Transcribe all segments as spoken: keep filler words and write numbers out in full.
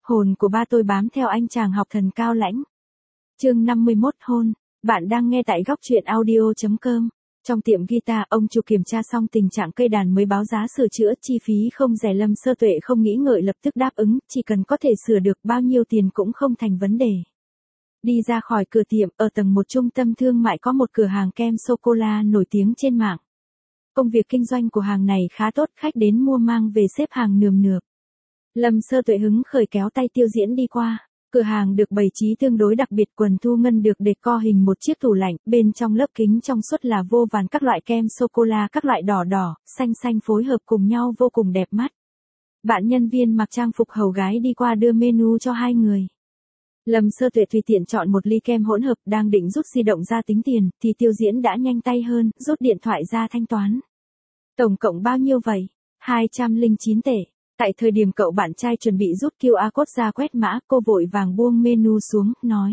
Hồn của ba tôi bám theo anh chàng học thần cao lãnh. Chương năm mươi mốt hôn. Bạn đang nghe tại góc truyện audio chấm com. Trong tiệm guitar, ông chủ kiểm tra xong tình trạng cây đàn mới báo giá sửa chữa, chi phí không rẻ. Lâm Sơ Tuệ không nghĩ ngợi lập tức đáp ứng, chỉ cần có thể sửa được bao nhiêu tiền cũng không thành vấn đề. Đi ra khỏi cửa tiệm, ở tầng một trung tâm thương mại có một cửa hàng kem sô-cô-la nổi tiếng trên mạng. Công việc kinh doanh của hàng này khá tốt, khách đến mua mang về xếp hàng nườm nượp. Lâm Sơ Tuệ hứng khởi kéo tay Tiêu Diễn đi qua. Cửa hàng được bày trí tương đối đặc biệt, quần thu ngân được decor hình một chiếc tủ lạnh, bên trong lớp kính trong suốt là vô vàn các loại kem sô-cô-la, các loại đỏ đỏ, xanh xanh phối hợp cùng nhau vô cùng đẹp mắt. Bạn nhân viên mặc trang phục hầu gái đi qua đưa menu cho hai người. Lâm Sơ Tuệ tùy tiện chọn một ly kem hỗn hợp, đang định rút di động ra tính tiền, thì Tiêu Diễn đã nhanh tay hơn, rút điện thoại ra thanh toán. Tổng cộng bao nhiêu vậy? hai trăm lẻ chín tệ. Tại thời điểm cậu bạn trai chuẩn bị rút quy rờ code ra quét mã, cô vội vàng buông menu xuống, nói.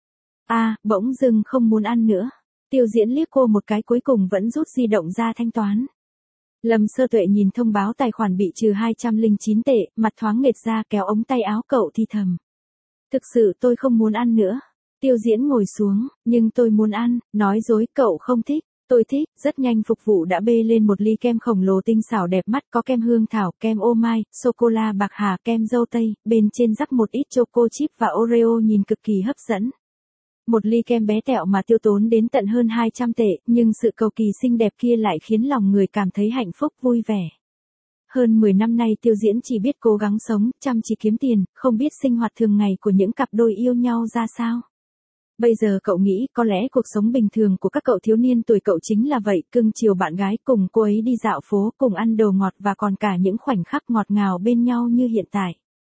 a à, bỗng dưng không muốn ăn nữa. Tiêu Diễn liếc cô một cái, cuối cùng vẫn rút di động ra thanh toán. Lâm Sơ Tuệ nhìn thông báo tài khoản bị trừ hai trăm lẻ chín tệ, mặt thoáng nghệt ra, kéo ống tay áo cậu thì thầm. Thực sự tôi không muốn ăn nữa. Tiêu Diễn ngồi xuống, nhưng tôi muốn ăn, nói dối, cậu không thích. Tôi thích. Rất nhanh phục vụ đã bê lên một ly kem khổng lồ tinh xảo đẹp mắt, có kem hương thảo, kem ô mai, sô-cô-la bạc hà, kem dâu tây, bên trên rắc một ít choco chip và Oreo nhìn cực kỳ hấp dẫn. Một ly kem bé tẹo mà tiêu tốn đến tận hơn hai trăm tệ, nhưng sự cầu kỳ xinh đẹp kia lại khiến lòng người cảm thấy hạnh phúc vui vẻ. Hơn mười năm nay Tiêu Diễn chỉ biết cố gắng sống, chăm chỉ kiếm tiền, không biết sinh hoạt thường ngày của những cặp đôi yêu nhau ra sao. Bây giờ cậu nghĩ có lẽ cuộc sống bình thường của các cậu thiếu niên tuổi cậu chính là vậy, cưng chiều bạn gái, cùng cô ấy đi dạo phố, cùng ăn đồ ngọt và còn cả những khoảnh khắc ngọt ngào bên nhau như hiện tại.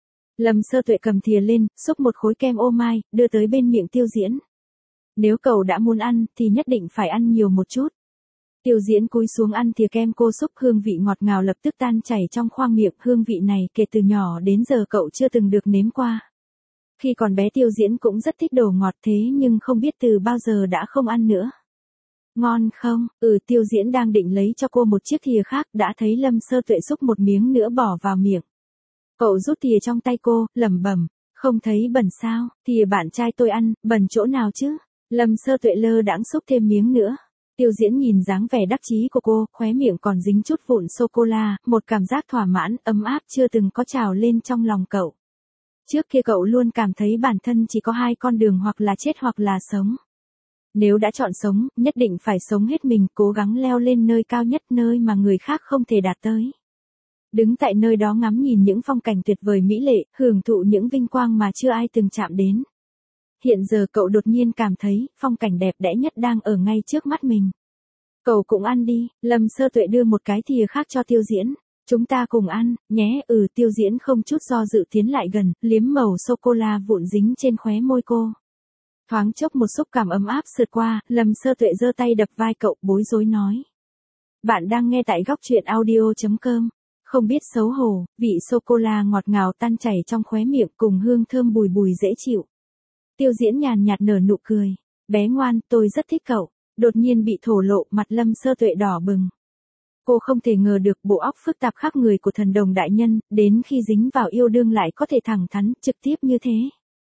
Lâm Sơ Tuệ cầm thìa lên, xúc một khối kem ô mai, đưa tới bên miệng Tiêu Diễn. Nếu cậu đã muốn ăn, thì nhất định phải ăn nhiều một chút. Tiêu Diễn cúi xuống ăn thìa kem cô xúc, hương vị ngọt ngào lập tức tan chảy trong khoang miệng, hương vị này kể từ nhỏ đến giờ cậu chưa từng được nếm qua. Khi còn bé Tiêu Diễn cũng rất thích đồ ngọt, thế nhưng không biết từ bao giờ đã không ăn nữa. Ngon không? Ừ, Tiêu Diễn đang định lấy cho cô một chiếc thìa khác, đã thấy Lâm Sơ Tuệ xúc một miếng nữa bỏ vào miệng. Cậu rút thìa trong tay cô, lẩm bẩm, không thấy bẩn sao? Thìa bạn trai tôi ăn, bẩn chỗ nào chứ? Lâm Sơ Tuệ lơ đãng xúc thêm miếng nữa. Tiêu Diễn nhìn dáng vẻ đắc chí của cô, khóe miệng còn dính chút vụn sô-cô-la, một cảm giác thỏa mãn, ấm áp chưa từng có trào lên trong lòng cậu. Trước kia cậu luôn cảm thấy bản thân chỉ có hai con đường, hoặc là chết hoặc là sống. Nếu đã chọn sống, nhất định phải sống hết mình, cố gắng leo lên nơi cao nhất, nơi mà người khác không thể đạt tới. Đứng tại nơi đó ngắm nhìn những phong cảnh tuyệt vời mỹ lệ, hưởng thụ những vinh quang mà chưa ai từng chạm đến. Hiện giờ cậu đột nhiên cảm thấy, phong cảnh đẹp đẽ nhất đang ở ngay trước mắt mình. Cậu cũng ăn đi. Lâm Sơ Tuệ đưa một cái thìa khác cho Tiêu Diễn. Chúng ta cùng ăn, nhé. Ừ, Tiêu Diễn không chút do dự tiến lại gần, liếm mẩu sô-cô-la vụn dính trên khóe môi cô. Thoáng chốc một xúc cảm ấm áp sượt qua, Lâm Sơ Tuệ giơ tay đập vai cậu, bối rối nói. Bạn đang nghe tại góc truyện audio chấm com. Không biết xấu hổ, vị sô-cô-la ngọt ngào tan chảy trong khóe miệng cùng hương thơm bùi bùi dễ chịu. Tiêu Diễn nhàn nhạt nở nụ cười. Bé ngoan, tôi rất thích cậu. Đột nhiên bị thổ lộ, mặt Lâm Sơ Tuệ đỏ bừng. Cô không thể ngờ được bộ óc phức tạp khác người của thần đồng đại nhân, đến khi dính vào yêu đương lại có thể thẳng thắn, trực tiếp như thế.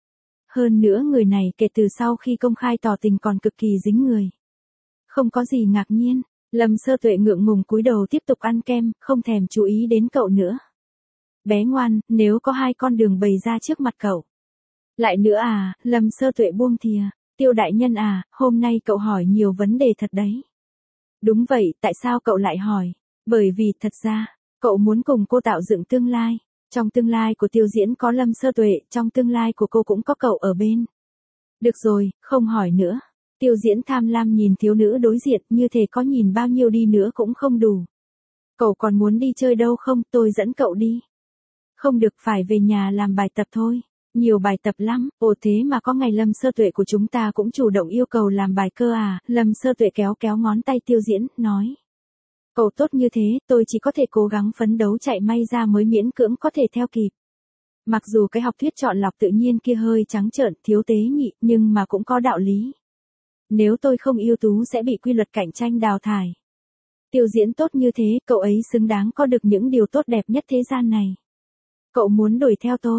Hơn nữa người này kể từ sau khi công khai tỏ tình còn cực kỳ dính người. Không có gì ngạc nhiên, Lâm Sơ Tuệ ngượng ngùng cúi đầu tiếp tục ăn kem, không thèm chú ý đến cậu nữa. Bé ngoan, nếu có hai con đường bày ra trước mặt cậu. Lại nữa à, Lâm Sơ Tuệ buông thìa. Tiêu đại nhân à, hôm nay cậu hỏi nhiều vấn đề thật đấy. Đúng vậy, tại sao cậu lại hỏi? Bởi vì, thật ra, cậu muốn cùng cô tạo dựng tương lai. Trong tương lai của Tiêu Diễn có Lâm Sơ Tuệ, trong tương lai của cô cũng có cậu ở bên. Được rồi, không hỏi nữa. Tiêu Diễn tham lam nhìn thiếu nữ đối diện, như thể có nhìn bao nhiêu đi nữa cũng không đủ. Cậu còn muốn đi chơi đâu không, tôi dẫn cậu đi. Không được, phải về nhà làm bài tập thôi. Nhiều bài tập lắm. Ồ, thế mà có ngày Lâm Sơ Tuệ của chúng ta cũng chủ động yêu cầu làm bài cơ à? Lâm Sơ Tuệ kéo kéo ngón tay Tiêu Diễn, nói. Cậu tốt như thế, tôi chỉ có thể cố gắng phấn đấu chạy may ra mới miễn cưỡng có thể theo kịp. Mặc dù cái học thuyết chọn lọc tự nhiên kia hơi trắng trợn, thiếu tế nhị, nhưng mà cũng có đạo lý. Nếu tôi không ưu tú sẽ bị quy luật cạnh tranh đào thải. Tiêu Diễn tốt như thế, cậu ấy xứng đáng có được những điều tốt đẹp nhất thế gian này. Cậu muốn đuổi theo tôi.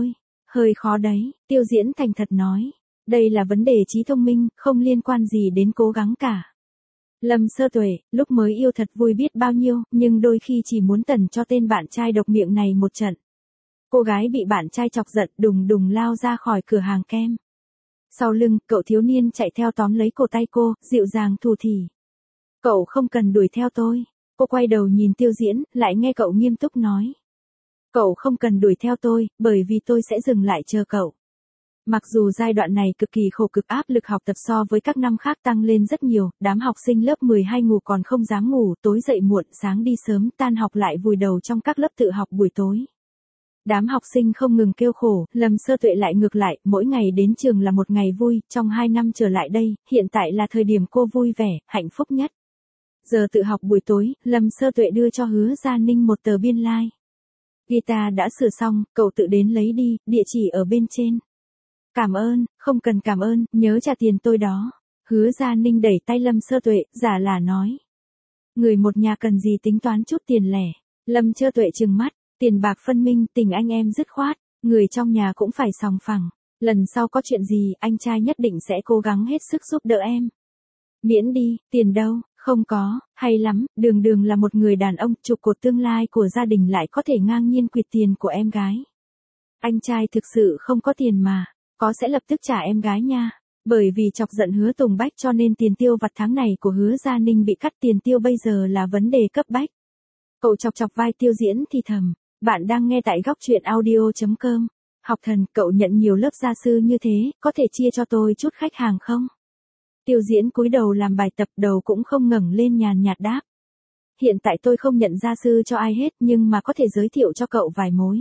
Hơi khó đấy, Tiêu Diễn thành thật nói. Đây là vấn đề trí thông minh, không liên quan gì đến cố gắng cả. Lâm Sơ Tuệ, lúc mới yêu thật vui biết bao nhiêu, nhưng đôi khi chỉ muốn tẩn cho tên bạn trai độc miệng này một trận. Cô gái bị bạn trai chọc giận đùng đùng lao ra khỏi cửa hàng kem. Sau lưng, cậu thiếu niên chạy theo tóm lấy cổ tay cô, dịu dàng thủ thỉ. Cậu không cần đuổi theo tôi. Cô quay đầu nhìn Tiêu Diễn, lại nghe cậu nghiêm túc nói. Cậu không cần đuổi theo tôi, bởi vì tôi sẽ dừng lại chờ cậu. Mặc dù giai đoạn này cực kỳ khổ cực áp lực học tập so với các năm khác tăng lên rất nhiều, đám học sinh lớp mười hai ngủ còn không dám ngủ, tối dậy muộn, sáng đi sớm, tan học lại vùi đầu trong các lớp tự học buổi tối. Đám học sinh không ngừng kêu khổ, Lâm Sơ Tuệ lại ngược lại, mỗi ngày đến trường là một ngày vui, trong hai năm trở lại đây, hiện tại là thời điểm cô vui vẻ, hạnh phúc nhất. Giờ tự học buổi tối, Lâm Sơ Tuệ đưa cho Hứa Gia Ninh một tờ biên lai. Like. Guitar đã sửa xong, cậu tự đến lấy đi, địa chỉ ở bên trên. Cảm ơn, không cần cảm ơn, nhớ trả tiền tôi đó. Hứa Gia Ninh đẩy tay Lâm Sơ Tuệ, giả là nói. Người một nhà cần gì tính toán chút tiền lẻ. Lâm Sơ Tuệ trừng mắt, tiền bạc phân minh, tình anh em dứt khoát, người trong nhà cũng phải sòng phẳng. Lần sau có chuyện gì, anh trai nhất định sẽ cố gắng hết sức giúp đỡ em. Miễn đi, tiền đâu, không có, hay lắm, đường đường là một người đàn ông, trụ cột tương lai của gia đình lại có thể ngang nhiên quyệt tiền của em gái. Anh trai thực sự không có tiền mà, có sẽ lập tức trả em gái nha. Bởi vì chọc giận Hứa Tùng Bách cho nên tiền tiêu vặt tháng này của Hứa Gia Ninh bị cắt, tiền tiêu bây giờ là vấn đề cấp bách. Cậu chọc chọc vai Tiêu Diễn thì thầm, bạn đang nghe tại góc truyện audio chấm com. Học thần, cậu nhận nhiều lớp gia sư như thế, có thể chia cho tôi chút khách hàng không? Tiêu Diễn cúi đầu làm bài tập, đầu cũng không ngẩng lên, nhàn nhạt đáp. Hiện tại tôi không nhận gia sư cho ai hết, nhưng mà có thể giới thiệu cho cậu vài mối.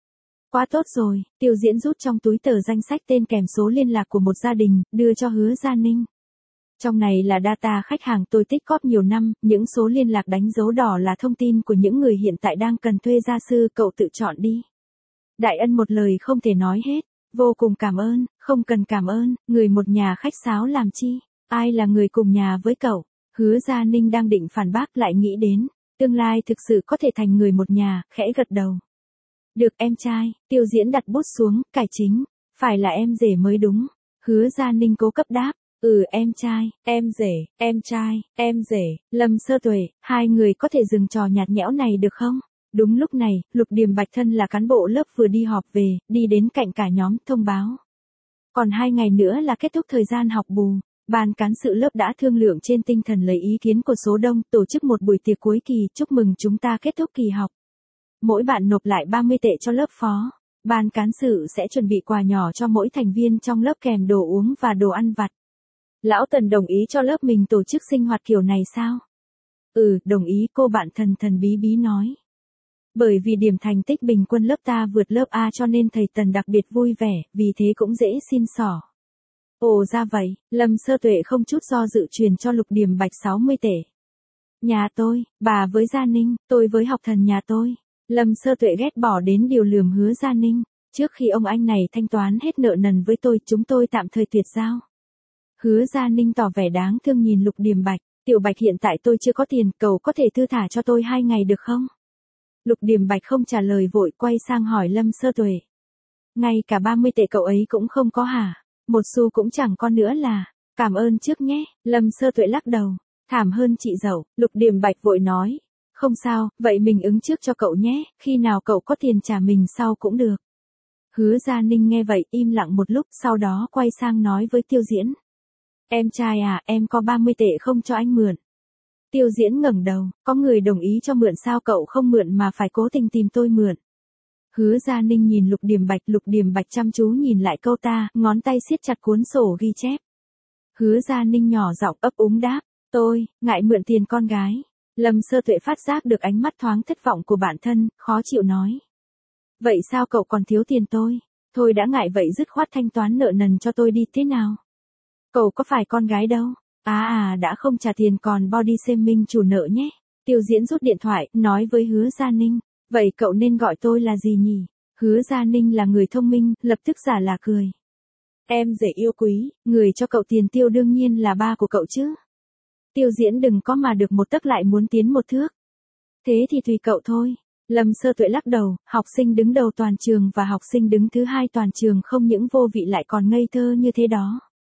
Quá tốt rồi, Tiêu Diễn rút trong túi tờ danh sách tên kèm số liên lạc của một gia đình, đưa cho Hứa Gia Ninh. Trong này là data khách hàng tôi tích cóp nhiều năm, những số liên lạc đánh dấu đỏ là thông tin của những người hiện tại đang cần thuê gia sư, cậu tự chọn đi. Đại ân một lời không thể nói hết, vô cùng cảm ơn, không cần cảm ơn, người một nhà khách sáo làm chi, ai là người cùng nhà với cậu. Hứa Gia Ninh đang định phản bác lại nghĩ đến, tương lai thực sự có thể thành người một nhà, khẽ gật đầu. Được em trai, Tiêu Diễn đặt bút xuống, cải chính, phải là em rể mới đúng. Hứa Gia Ninh cố cấp đáp, ừ em trai, em rể, em trai, em rể, Lâm Sơ Tuệ, hai người có thể dừng trò nhạt nhẽo này được không? Đúng lúc này, Lục Điềm Bạch thân là cán bộ lớp vừa đi họp về, đi đến cạnh cả nhóm, thông báo. Còn hai ngày nữa là kết thúc thời gian học bù. Ban cán sự lớp đã thương lượng trên tinh thần lấy ý kiến của số đông, tổ chức một buổi tiệc cuối kỳ, chúc mừng chúng ta kết thúc kỳ học. Mỗi bạn nộp lại ba mươi tệ cho lớp phó. Ban cán sự sẽ chuẩn bị quà nhỏ cho mỗi thành viên trong lớp kèm đồ uống và đồ ăn vặt. Lão Tần đồng ý cho lớp mình tổ chức sinh hoạt kiểu này sao? Ừ, đồng ý, cô bạn thần thần bí bí nói. Bởi vì điểm thành tích bình quân lớp ta vượt lớp A cho nên thầy Tần đặc biệt vui vẻ, vì thế cũng dễ xin xỏ. Ồ ra vậy, Lâm Sơ Tuệ không chút do dự truyền cho Lục Điềm Bạch sáu mươi tệ. Nhà tôi, bà với Gia Ninh, tôi với học thần nhà tôi. Lâm Sơ Tuệ ghét bỏ đến điều lườm Hứa Gia Ninh. Trước khi ông anh này thanh toán hết nợ nần với tôi, chúng tôi tạm thời tuyệt giao. Hứa Gia Ninh tỏ vẻ đáng thương nhìn Lục Điềm Bạch. Tiểu Bạch hiện tại tôi chưa có tiền, cậu có thể thư thả cho tôi hai ngày được không? Lục Điềm Bạch không trả lời vội, quay sang hỏi Lâm Sơ Tuệ. Ngay cả ba mươi tệ cậu ấy cũng không có hả? Một xu cũng chẳng có nữa là. Cảm ơn trước nhé. Lâm Sơ Tuệ lắc đầu. Thảm hơn chị dậu. Lục Điềm Bạch vội nói. Không sao, vậy mình ứng trước cho cậu nhé, khi nào cậu có tiền trả mình sau cũng được. Hứa Gia Ninh nghe vậy im lặng một lúc, sau đó quay sang nói với Tiêu Diễn. Em trai à, em có ba mươi tệ không cho anh mượn? Tiêu Diễn ngẩng đầu, có người đồng ý cho mượn sao cậu không mượn mà phải cố tình tìm tôi mượn? Hứa Gia Ninh nhìn Lục Điềm Bạch, Lục Điềm Bạch chăm chú nhìn lại câu ta, ngón tay siết chặt cuốn sổ ghi chép. Hứa Gia Ninh nhỏ giọng ấp úng đáp, tôi, ngại mượn tiền con gái. Lâm Sơ Tuệ phát giác được ánh mắt thoáng thất vọng của bản thân, khó chịu nói. Vậy sao cậu còn thiếu tiền tôi? Thôi đã ngại vậy dứt khoát thanh toán nợ nần cho tôi đi thế nào? Cậu có phải con gái đâu? À à đã không trả tiền còn body shaming chủ nợ nhé. Tiêu Diễn rút điện thoại, nói với Hứa Gia Ninh. Vậy cậu nên gọi tôi là gì nhỉ? Hứa Gia Ninh là người thông minh, lập tức giả là cười. Em rể yêu quý, người cho cậu tiền tiêu đương nhiên là ba của cậu chứ. Tiêu Diễn đừng có mà được một tấc lại muốn tiến một thước. Thế thì tùy cậu thôi. Lâm Sơ Tuệ lắc đầu, học sinh đứng đầu toàn trường và học sinh đứng thứ hai toàn trường không những vô vị lại còn ngây thơ như thế đó.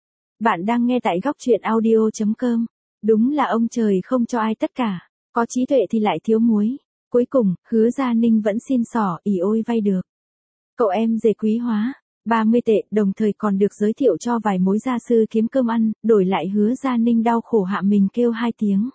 Bạn đang nghe tại góc truyện audio chấm com. Đúng là ông trời không cho ai tất cả, có trí tuệ thì lại thiếu muối. Cuối cùng, Hứa Gia Ninh vẫn xin xỏ, ỉ ôi vay được. Cậu em rể quý hóa, ba mươi tệ, đồng thời còn được giới thiệu cho vài mối gia sư kiếm cơm ăn, đổi lại Hứa Gia Ninh đau khổ hạ mình kêu hai tiếng.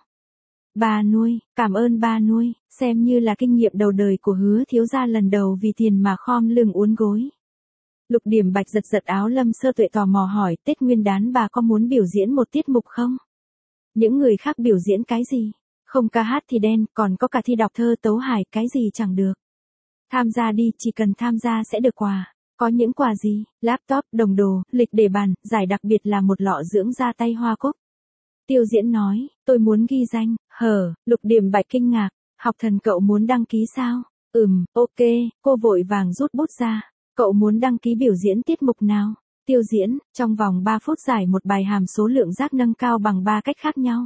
Bà nuôi, cảm ơn ba nuôi, xem như là kinh nghiệm đầu đời của Hứa thiếu gia lần đầu vì tiền mà khom lưng uốn gối. Lục Điểm Bạch giật giật áo Lâm Sơ Tuệ tò mò hỏi, Tết Nguyên đán bà có muốn biểu diễn một tiết mục không? Những người khác biểu diễn cái gì? Không ca hát thì đen, còn có cả thi đọc thơ tấu hài, cái gì chẳng được. Tham gia đi, chỉ cần tham gia sẽ được quà. Có những quà gì? Laptop, đồng đồ, lịch để bàn, giải đặc biệt là một lọ dưỡng da tay hoa cúc. Tiêu Diễn nói, tôi muốn ghi danh. Hờ, Lục Điểm Bạch kinh ngạc, học thần cậu muốn đăng ký sao? Ừm, ok, cô vội vàng rút bút ra. Cậu muốn đăng ký biểu diễn tiết mục nào? Tiêu Diễn, trong vòng ba phút giải một bài hàm số lượng giác nâng cao bằng ba cách khác nhau.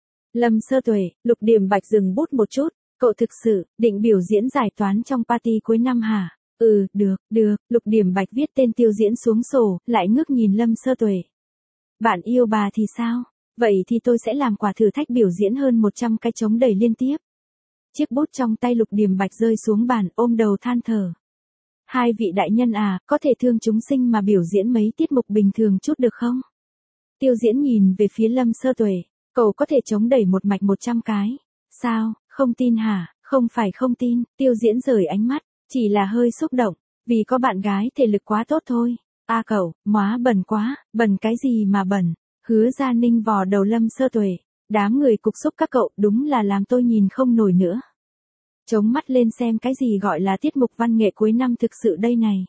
Lâm Sơ Tuệ, Lục Điểm Bạch dừng bút một chút, cậu thực sự định biểu diễn giải toán trong party cuối năm hả? Ừ, được, được, Lục Điểm Bạch viết tên Tiêu Diễn xuống sổ, lại ngước nhìn Lâm Sơ Tuệ. Bạn yêu bà thì sao? Vậy thì tôi sẽ làm quả thử thách biểu diễn hơn một trăm cái trống đẩy liên tiếp. Chiếc bút trong tay Lục Điểm Bạch rơi xuống bàn, ôm đầu than thở. Hai vị đại nhân à, có thể thương chúng sinh mà biểu diễn mấy tiết mục bình thường chút được không? Tiêu Diễn nhìn về phía Lâm Sơ Tuệ, cậu có thể chống đẩy một mạch một trăm cái. Sao, không tin hả? Không phải không tin, Tiêu Diễn rời ánh mắt, chỉ là hơi xúc động, vì có bạn gái thể lực quá tốt thôi. A à cậu, móa bẩn quá, bẩn cái gì mà bẩn? Hứa Gia Ninh vò đầu Lâm Sơ Tuệ, đám người cục xúc các cậu đúng là làm tôi nhìn không nổi nữa. Chống mắt lên xem cái gì gọi là tiết mục văn nghệ cuối năm thực sự đây này.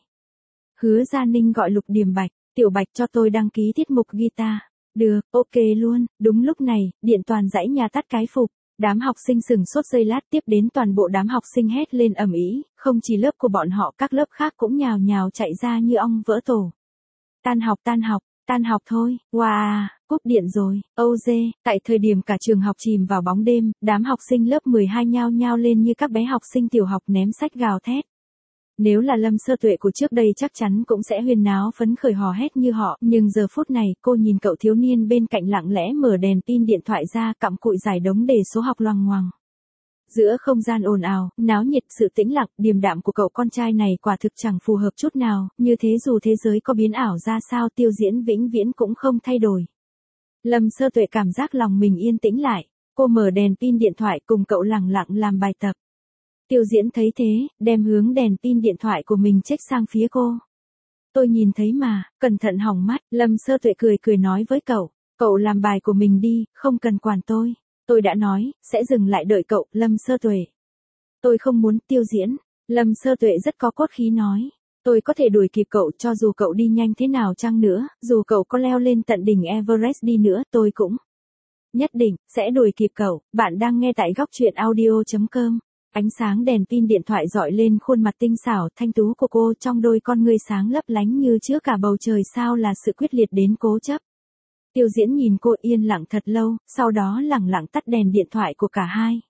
Hứa Gia Ninh gọi Lục Điểm Bạch, Tiểu Bạch cho tôi đăng ký tiết mục guitar. Được, ok luôn, đúng lúc này, điện toàn dãy nhà tắt cái phục. Đám học sinh sừng sốt giây lát, tiếp đến toàn bộ đám học sinh hét lên ầm ĩ, không chỉ lớp của bọn họ, các lớp khác cũng nhào nhào chạy ra như ong vỡ tổ. Tan học tan học, tan học thôi, wow, cúp điện rồi, âu dê, tại thời điểm cả trường học chìm vào bóng đêm, đám học sinh lớp mười hai nhao nhao lên như các bé học sinh tiểu học ném sách gào thét. Nếu là Lâm Sơ Tuệ của trước đây chắc chắn cũng sẽ huyên náo phấn khởi hò hét như họ, nhưng giờ phút này cô nhìn cậu thiếu niên bên cạnh lặng lẽ mở đèn pin điện thoại ra cặm cụi giải đống đề số học loằng ngoằng. Giữa không gian ồn ào, náo nhiệt, sự tĩnh lặng, điềm đạm của cậu con trai này quả thực chẳng phù hợp chút nào, như thế dù thế giới có biến ảo ra sao Tiêu Diễn vĩnh viễn cũng không thay đổi. Lâm Sơ Tuệ cảm giác lòng mình yên tĩnh lại, cô mở đèn pin điện thoại cùng cậu lặng lặng làm bài tập. Tiêu Diễn thấy thế, đem hướng đèn pin điện thoại của mình chếch sang phía cô. Tôi nhìn thấy mà, cẩn thận hỏng mắt, Lâm Sơ Tuệ cười cười nói với cậu, cậu làm bài của mình đi, không cần quản tôi. Tôi đã nói, sẽ dừng lại đợi cậu, Lâm Sơ Tuệ. Tôi không muốn, Tiêu Diễn. Lâm Sơ Tuệ rất có cốt khí nói. Tôi có thể đuổi kịp cậu cho dù cậu đi nhanh thế nào chăng nữa, dù cậu có leo lên tận đỉnh Everest đi nữa, tôi cũng nhất định sẽ đuổi kịp cậu. Bạn đang nghe tại góc truyện audio chấm com. Ánh sáng đèn pin điện thoại dọi lên khuôn mặt tinh xảo thanh tú của cô, trong đôi con ngươi sáng lấp lánh như chứa cả bầu trời sao là sự quyết liệt đến cố chấp. Tiêu Diễn nhìn cô yên lặng thật lâu, sau đó lẳng lặng tắt đèn điện thoại của cả hai.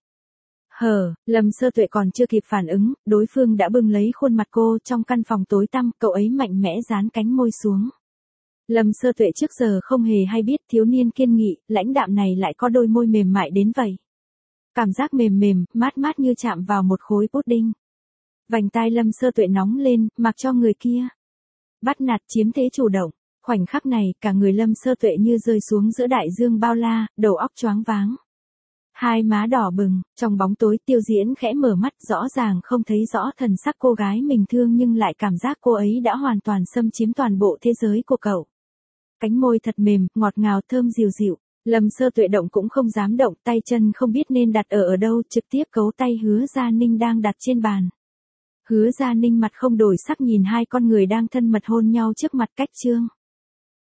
Hờ, Lâm Sơ Tuệ còn chưa kịp phản ứng, đối phương đã bưng lấy khuôn mặt cô trong căn phòng tối tăm, cậu ấy mạnh mẽ dán cánh môi xuống. Lâm Sơ Tuệ trước giờ không hề hay biết thiếu niên kiên nghị, lãnh đạm này lại có đôi môi mềm mại đến vậy. Cảm giác mềm mềm, mát mát như chạm vào một khối pudding. Vành tai Lâm Sơ Tuệ nóng lên, mặc cho người kia bắt nạt chiếm thế chủ động. Khoảnh khắc này, cả người Lâm Sơ Tuệ như rơi xuống giữa đại dương bao la, đầu óc choáng váng. Hai má đỏ bừng, trong bóng tối Tiêu Diễn khẽ mở mắt, rõ ràng không thấy rõ thần sắc cô gái mình thương nhưng lại cảm giác cô ấy đã hoàn toàn xâm chiếm toàn bộ thế giới của cậu. Cánh môi thật mềm, ngọt ngào thơm dịu dịu. Lâm Sơ Tuệ động cũng không dám động, tay chân không biết nên đặt ở ở đâu, trực tiếp cấu tay Hứa Gia Ninh đang đặt trên bàn. Hứa Gia Ninh mặt không đổi sắc nhìn hai con người đang thân mật hôn nhau trước mặt cách trương.